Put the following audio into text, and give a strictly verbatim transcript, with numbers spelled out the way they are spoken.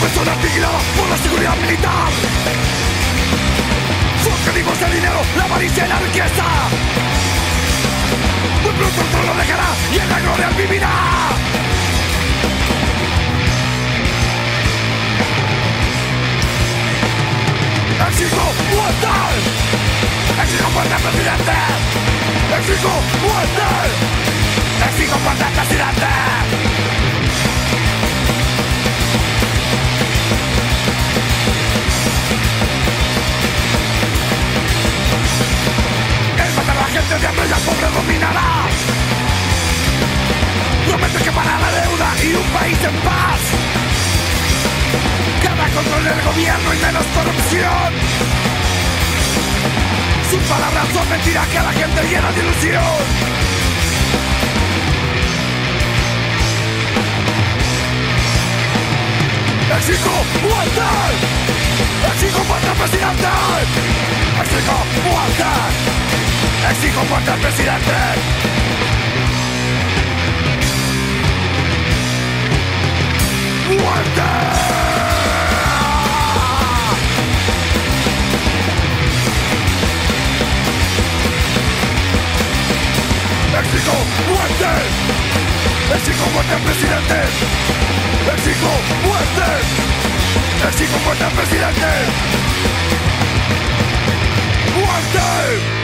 persona aniquilada por la seguridad militar. Sus objetivos de dinero, la avaricia y la riqueza. Muy pronto el trono dejará y en la gloria él vivirá. Exijo muerte. Exijo muerte al presidente. Exijo muerte. Exijo muerte al presidente. El matar a la gente de hambre y al pobre dominará. Promete que para la deuda y un país en paz. Cada control del gobierno y menos corrupción. Sus palabras son mentiras que a la gente llena de ilusión. Exijo muerte. Exijo muerte al presidente. Exijo muerte. Exijo muerte al presidente. ¡Muerte! Exijo muerte. Exijo muerte al presidente. Exijo muerte. Exijo muerte al presidente. ¡Muerte!